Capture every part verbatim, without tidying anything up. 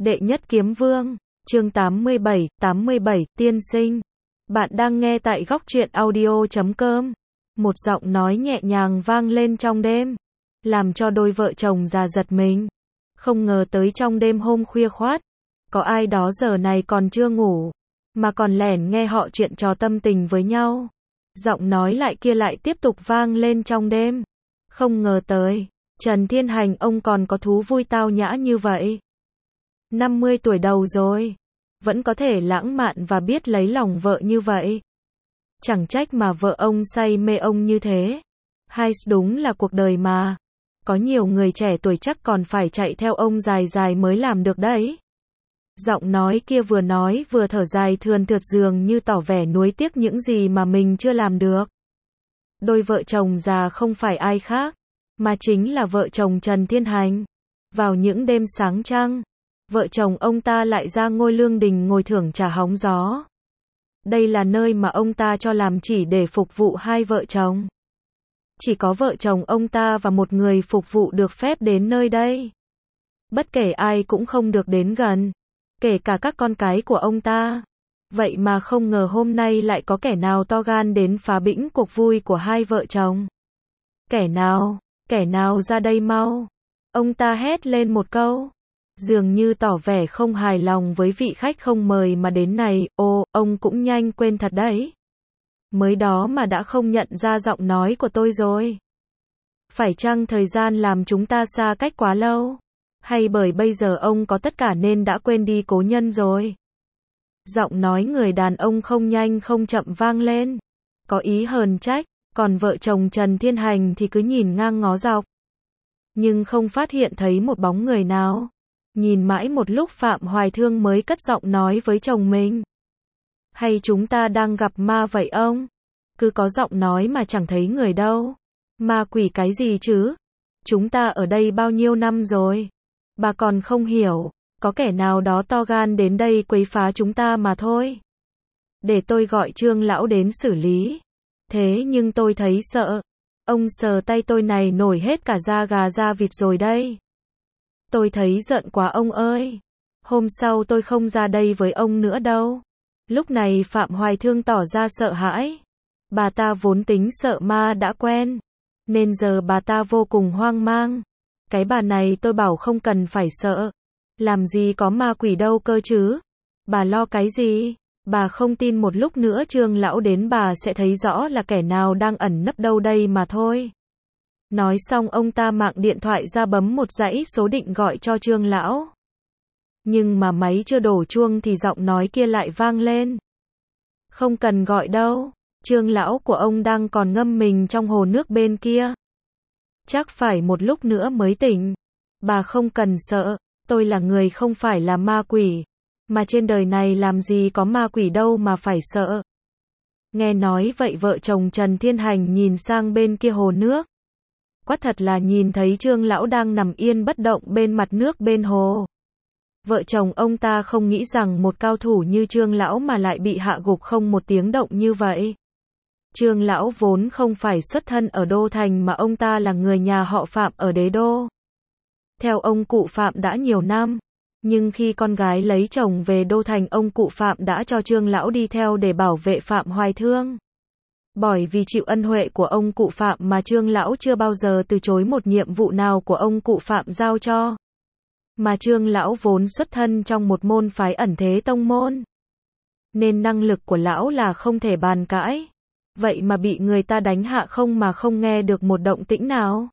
Đệ nhất kiếm vương, chương tám mươi bảy, tám mươi bảy, tiên sinh. Bạn đang nghe tại góc truyện audio chấm com. Một giọng nói nhẹ nhàng vang lên trong đêm, làm cho đôi vợ chồng già giật mình. Không ngờ tới trong đêm hôm khuya khoát, có ai đó giờ này còn chưa ngủ, mà còn lẻn nghe họ chuyện trò tâm tình với nhau. Giọng nói lại kia lại tiếp tục vang lên trong đêm. Không ngờ tới, Trần Thiên Hành ông còn có thú vui tao nhã như vậy. năm mươi tuổi đầu rồi, vẫn có thể lãng mạn và biết lấy lòng vợ như vậy. Chẳng trách mà vợ ông say mê ông như thế. Hay đúng là cuộc đời mà. Có nhiều người trẻ tuổi chắc còn phải chạy theo ông dài dài mới làm được đấy. Giọng nói kia vừa nói vừa thở dài thườn thượt dường như tỏ vẻ nuối tiếc những gì mà mình chưa làm được. Đôi vợ chồng già không phải ai khác, mà chính là vợ chồng Trần Thiên Hành. Vào những đêm sáng trăng, vợ chồng ông ta lại ra ngôi lương đình ngồi thưởng trà hóng gió. Đây là nơi mà ông ta cho làm chỉ để phục vụ hai vợ chồng. Chỉ có vợ chồng ông ta và một người phục vụ được phép đến nơi đây. Bất kể ai cũng không được đến gần, kể cả các con cái của ông ta. Vậy mà không ngờ hôm nay lại có kẻ nào to gan đến phá bĩnh cuộc vui của hai vợ chồng. Kẻ nào, kẻ nào ra đây mau. Ông ta hét lên một câu, dường như tỏ vẻ không hài lòng với vị khách không mời mà đến này. Ô, ông cũng nhanh quên thật đấy. Mới đó mà đã không nhận ra giọng nói của tôi rồi. Phải chăng thời gian làm chúng ta xa cách quá lâu? Hay bởi bây giờ ông có tất cả nên đã quên đi cố nhân rồi? Giọng nói người đàn ông không nhanh không chậm vang lên, có ý hờn trách, còn vợ chồng Trần Thiên Hành thì cứ nhìn ngang ngó dọc. Nhưng không phát hiện thấy một bóng người nào. Nhìn mãi một lúc Phạm Hoài Thương mới cất giọng nói với chồng mình. Hay chúng ta đang gặp ma vậy ông? Cứ có giọng nói mà chẳng thấy người đâu. Ma quỷ cái gì chứ? Chúng ta ở đây bao nhiêu năm rồi? Bà còn không hiểu, có kẻ nào đó to gan đến đây quấy phá chúng ta mà thôi. Để tôi gọi Trương lão đến xử lý. Thế nhưng tôi thấy sợ. Ông sờ tay tôi này nổi hết cả da gà da vịt rồi đây. Tôi thấy giận quá ông ơi. Hôm sau tôi không ra đây với ông nữa đâu. Lúc này Phạm Hoài Thương tỏ ra sợ hãi. Bà ta vốn tính sợ ma đã quen, nên giờ bà ta vô cùng hoang mang. Cái bà này tôi bảo không cần phải sợ. Làm gì có ma quỷ đâu cơ chứ. Bà lo cái gì? Bà không tin một lúc nữa Trương lão đến bà sẽ thấy rõ là kẻ nào đang ẩn nấp đâu đây mà thôi. Nói xong ông ta mạng điện thoại ra bấm một dãy số định gọi cho Trương lão. Nhưng mà máy chưa đổ chuông thì giọng nói kia lại vang lên. Không cần gọi đâu, Trương lão của ông đang còn ngâm mình trong hồ nước bên kia. Chắc phải một lúc nữa mới tỉnh. Bà không cần sợ, tôi là người không phải là ma quỷ. Mà trên đời này làm gì có ma quỷ đâu mà phải sợ. Nghe nói vậy vợ chồng Trần Thiên Hành nhìn sang bên kia hồ nước. Quát thật là nhìn thấy Trương lão đang nằm yên bất động bên mặt nước bên hồ. Vợ chồng ông ta không nghĩ rằng một cao thủ như Trương lão mà lại bị hạ gục không một tiếng động như vậy. Trương lão vốn không phải xuất thân ở Đô Thành mà ông ta là người nhà họ Phạm ở Đế Đô. Theo ông cụ Phạm đã nhiều năm, nhưng khi con gái lấy chồng về Đô Thành ông cụ Phạm đã cho Trương lão đi theo để bảo vệ Phạm Hoài Thương. Bởi vì chịu ân huệ của ông cụ Phạm mà Trương lão chưa bao giờ từ chối một nhiệm vụ nào của ông cụ Phạm giao cho. Mà Trương lão vốn xuất thân trong một môn phái ẩn thế tông môn, nên năng lực của lão là không thể bàn cãi. Vậy mà bị người ta đánh hạ không mà không nghe được một động tĩnh nào.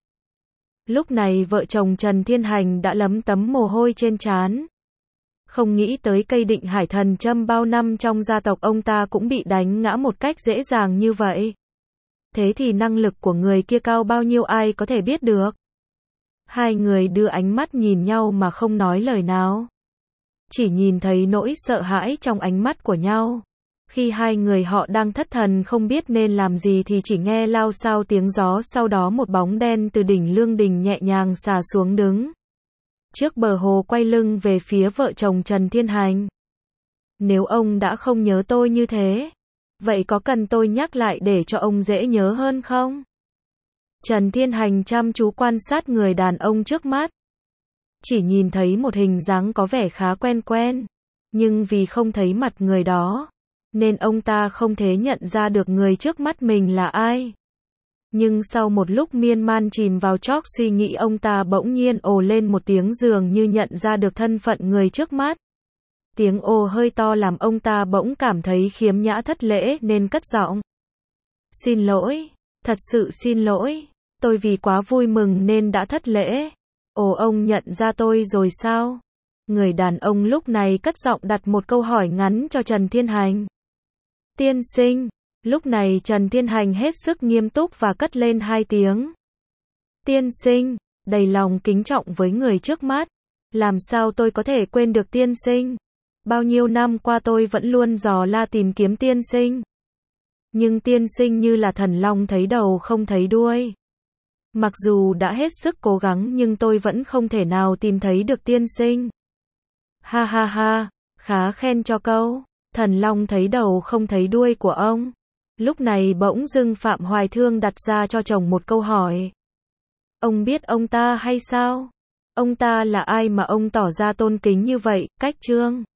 Lúc này vợ chồng Trần Thiên Hành đã lấm tấm mồ hôi trên trán. Không nghĩ tới cây định hải thần châm bao năm trong gia tộc ông ta cũng bị đánh ngã một cách dễ dàng như vậy. Thế thì năng lực của người kia cao bao nhiêu ai có thể biết được. Hai người đưa ánh mắt nhìn nhau mà không nói lời nào. Chỉ nhìn thấy nỗi sợ hãi trong ánh mắt của nhau. Khi hai người họ đang thất thần không biết nên làm gì thì chỉ nghe lao xao tiếng gió, sau đó một bóng đen từ đỉnh lương đình nhẹ nhàng xà xuống đứng trước bờ hồ quay lưng về phía vợ chồng Trần Thiên Hành. Nếu ông đã không nhớ tôi như thế, vậy có cần tôi nhắc lại để cho ông dễ nhớ hơn không? Trần Thiên Hành chăm chú quan sát người đàn ông trước mắt. chỉ nhìn thấy một hình dáng có vẻ khá quen quen, nhưng vì không thấy mặt người đó, nên ông ta không thể nhận ra được người trước mắt mình là ai. Nhưng sau một lúc miên man chìm vào chóc suy nghĩ, ông ta bỗng nhiên ồ lên một tiếng, dường như nhận ra được thân phận người trước mắt. Tiếng ồ hơi to làm ông ta bỗng cảm thấy khiếm nhã thất lễ nên cất giọng. Xin lỗi, thật sự xin lỗi, tôi vì quá vui mừng nên đã thất lễ. Ồ, ông nhận ra tôi rồi sao? Người đàn ông lúc này cất giọng đặt một câu hỏi ngắn cho Trần Thiên Hành. Tiên sinh, lúc này Trần Thiên Hành hết sức nghiêm túc và cất lên hai tiếng. Tiên sinh, đầy lòng kính trọng với người trước mắt. Làm sao tôi có thể quên được tiên sinh? Bao nhiêu năm qua tôi vẫn luôn dò la tìm kiếm tiên sinh. Nhưng tiên sinh như là thần long thấy đầu không thấy đuôi. Mặc dù đã hết sức cố gắng nhưng tôi vẫn không thể nào tìm thấy được tiên sinh. Ha ha ha, khá khen cho câu thần long thấy đầu không thấy đuôi của ông. Lúc này bỗng dưng Phạm Hoài Thương đặt ra cho chồng một câu hỏi. Ông biết ông ta hay sao? Ông ta là ai mà ông tỏ ra tôn kính như vậy? Cách Trương